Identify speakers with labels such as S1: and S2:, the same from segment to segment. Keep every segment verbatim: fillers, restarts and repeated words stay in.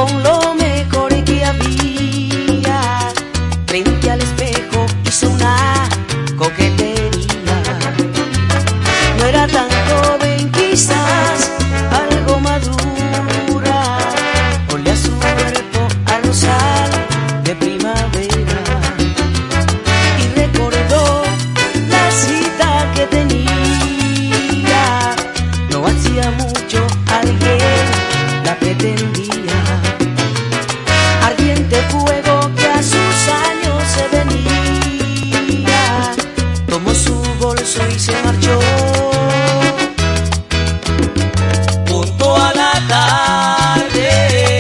S1: con lo mejor que había. Frente al espejo hizo una coquetería. No era tan joven, quizás algo madura. Olía su cuerpo a rosal de primavera. Y recordó la cita que tenía. No hacía mucho alguien la pretendía. Ardiente fuego que a sus años se venía. Tomó su bolso y se marchó. Junto a la tarde.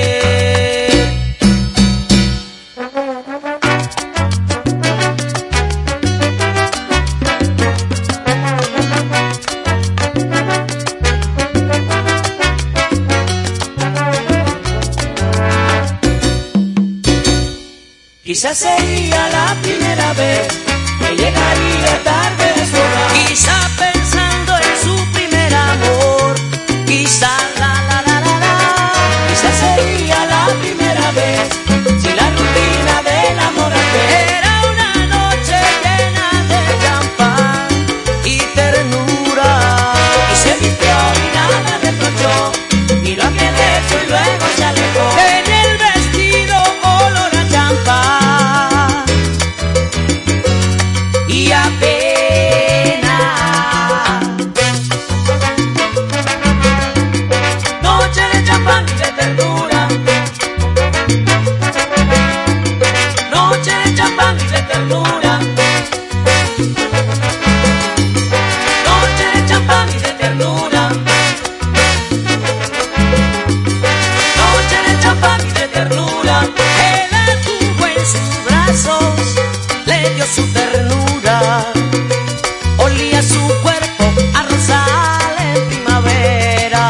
S1: Quizás sería la primera vez que llegaría tarde de su hogar. Quizá pensando en su primer amor. Quizá la la la la la. Quizás sería la primera vez si la rutina del amor aquel era una noche llena de champán y ternura. Y se vistió y nada reprochó. Miró aquel hecho y luego se alejó. Tenía el vestido olor a champán. Y apenas noche de champán y de ternura. Noche de champán y de ternura. Noche de champán y de ternura. Noche de champán y de ternura. Él la tuvo en sus brazos, le dio su ternura. Olía su cuerpo a rosal en primavera.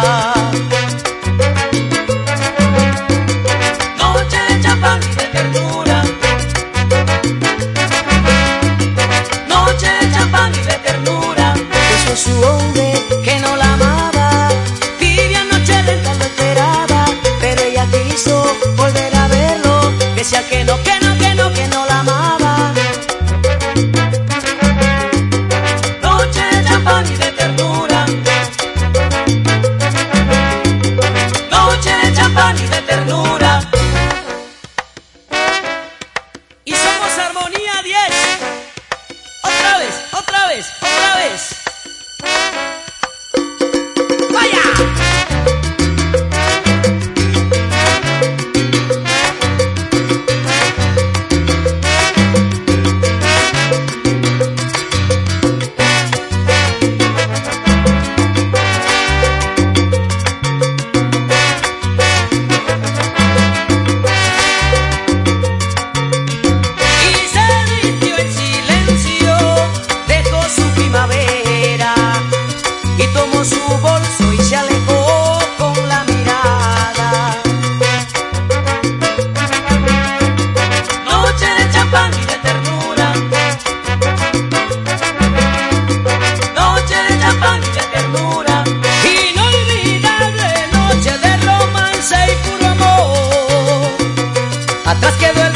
S1: Noche de champán y de ternura. Noche de champán y de ternura. Besó su hombre que no la amaba. Tibia noche lenta lo esperaba. Pero ella quiso volver a verlo. Decía que no, que no, que no, que no la amaba. Noche de champán y de ternura. Noche de champán y de ternura. Y somos Armonía diez. Otra vez, otra vez, otra vez. ¡Vaya! Y se vistió en silencio, dejó su primavera y tomó su bolso y se alejó con la mirada. Noche de champán y de ternura. Noche de champán y de ternura. Inolvidable noche de romance y puro amor. Atrás quedó